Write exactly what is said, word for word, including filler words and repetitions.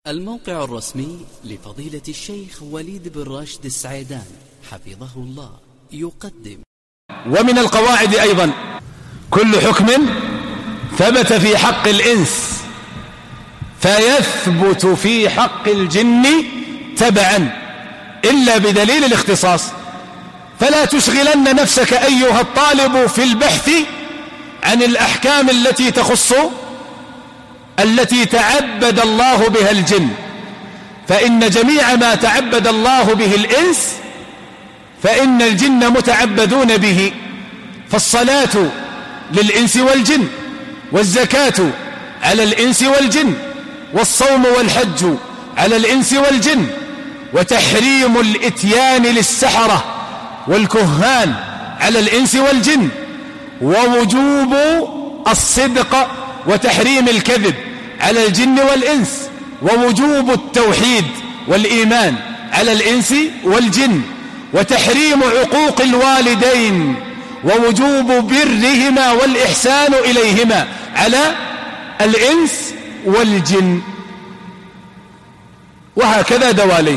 الموقع الرسمي لفضيلة الشيخ وليد بن راشد السعيدان حفظه الله يقدم. ومن القواعد أيضا كل حكم ثبت في حق الإنس فيثبت في حق الجن تبعا إلا بدليل الاختصاص. فلا تشغلن نفسك أيها الطالب في البحث عن الأحكام التي تخص التي تعبد الله بها الجن، فإن جميع ما تعبد الله به الإنس فإن الجن متعبدون به. فالصلاة للإنس والجن، والزكاة على الإنس والجن، والصوم والحج على الإنس والجن، وتحريم الإتيان للسحرة والكهان على الإنس والجن، ووجوب الصدق وتحريم الكذب على الجن والإنس، ووجوب التوحيد والإيمان على الإنس والجن، وتحريم عقوق الوالدين ووجوب برهما والإحسان إليهما على الإنس والجن، وهكذا دوالي.